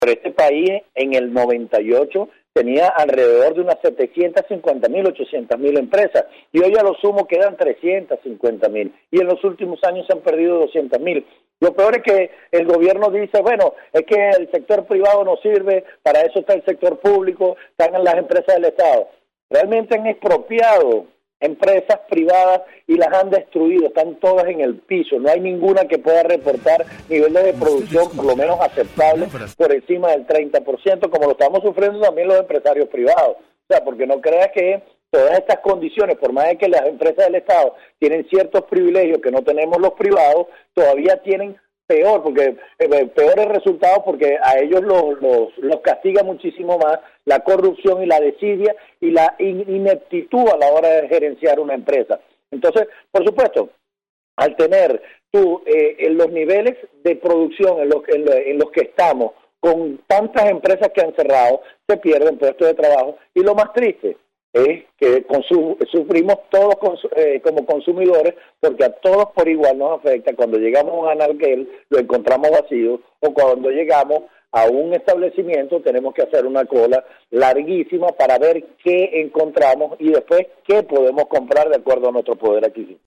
Pero este país en el 98 tenía alrededor de unas 750.000, 800.000 empresas, y hoy a lo sumo quedan 350.000, y en los últimos años se han perdido 200.000. Lo peor es que el gobierno dice, bueno, es que el sector privado no sirve, para eso está el sector público, están las empresas del Estado. Realmente han expropiado empresas privadas y las han destruido, están todas en el piso, no hay ninguna que pueda reportar niveles de producción por lo menos aceptables por encima del 30%, como lo estamos sufriendo también los empresarios privados. O sea, porque no creas que todas estas condiciones, por más de que las empresas del Estado tienen ciertos privilegios que no tenemos los privados, todavía tienen peor, porque peores resultados, porque a ellos los castiga muchísimo más la corrupción y la desidia y la ineptitud a la hora de gerenciar una empresa. Entonces, por supuesto, al tener tú en los niveles de producción en los que estamos, con tantas empresas que han cerrado, se pierden puestos de trabajo, y lo más triste es que sufrimos todos como consumidores, porque a todos por igual nos afecta. Cuando llegamos a un anaquel lo encontramos vacío, o cuando llegamos a un establecimiento tenemos que hacer una cola larguísima para ver qué encontramos y después qué podemos comprar de acuerdo a nuestro poder adquisitivo.